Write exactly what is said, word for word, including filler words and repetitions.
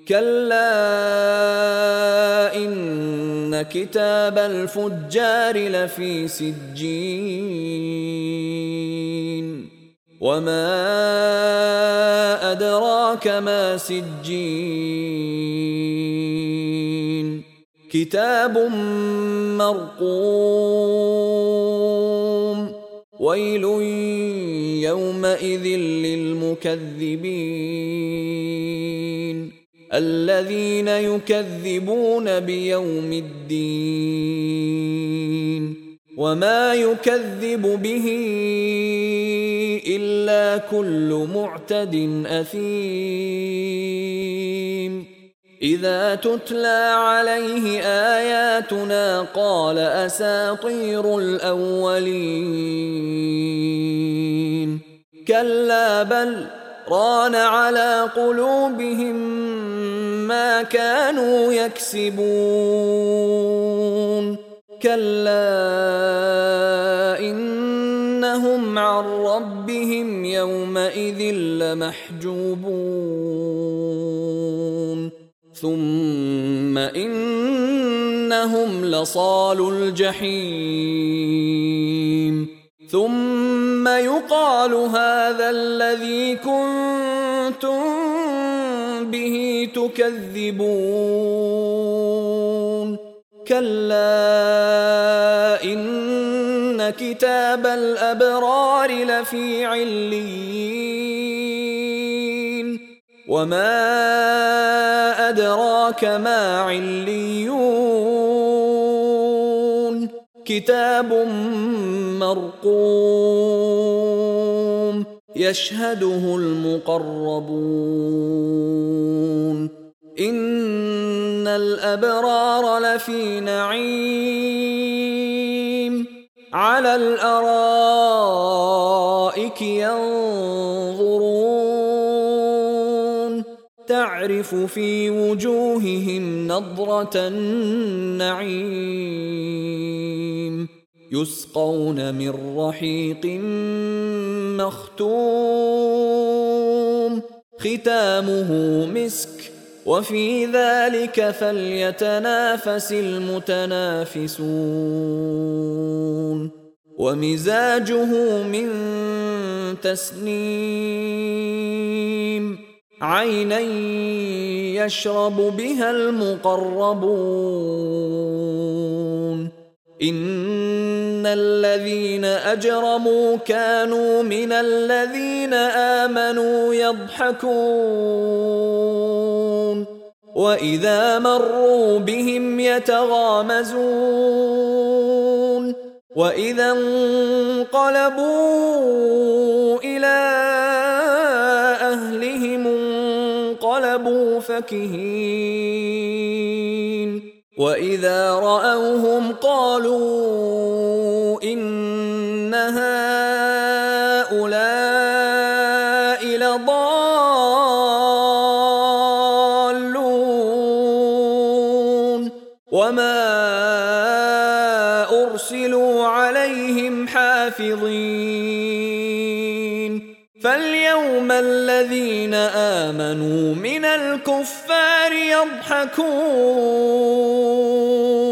كلا إن كتاب الفجار لفي سجين وما أدراك ما سجين كتاب مرقوم ويل يومئذ للمكذبين الذين يكذبون بيوم الدين وما يكذب به إلا كل معتد أثيم إذا تتلى عليه آياتنا قال أساطير الأولين كلا بل ران على قلوبهم ما كانوا يكسبون كلا إنهم عن ربهم يومئذ لمحجوبون ثم إنهم لصالو الجحيم ثم يقال هذا الذي كنتم به تكذبون كلا إن كتاب الأبرار لفي عليين وما أدراك ما عليون كتاب مرقوم يشهده المقربون إن الأبرار لفي نعيم على الأرائك ينظرون تعرف في وجوههم نضرة النعيم يسقون من رحيق مختوم ختامه مسك وفي ذلك فليتنافس المتنافسون ومزاجه من تسنيم عينا يشرب بها المقربون إن الذين أجرموا كانوا من الذين آمنوا يضحكون وإذا مروا بهم يتغامزون وإذا انقلبوا إلى أهلهم انقلبوا فكهين وإذا رأوهم قالوا إن هؤلاء لضالون وما أرسلوا عليهم حافظين فاليوم الذين آمنوا من الكفار يضحكون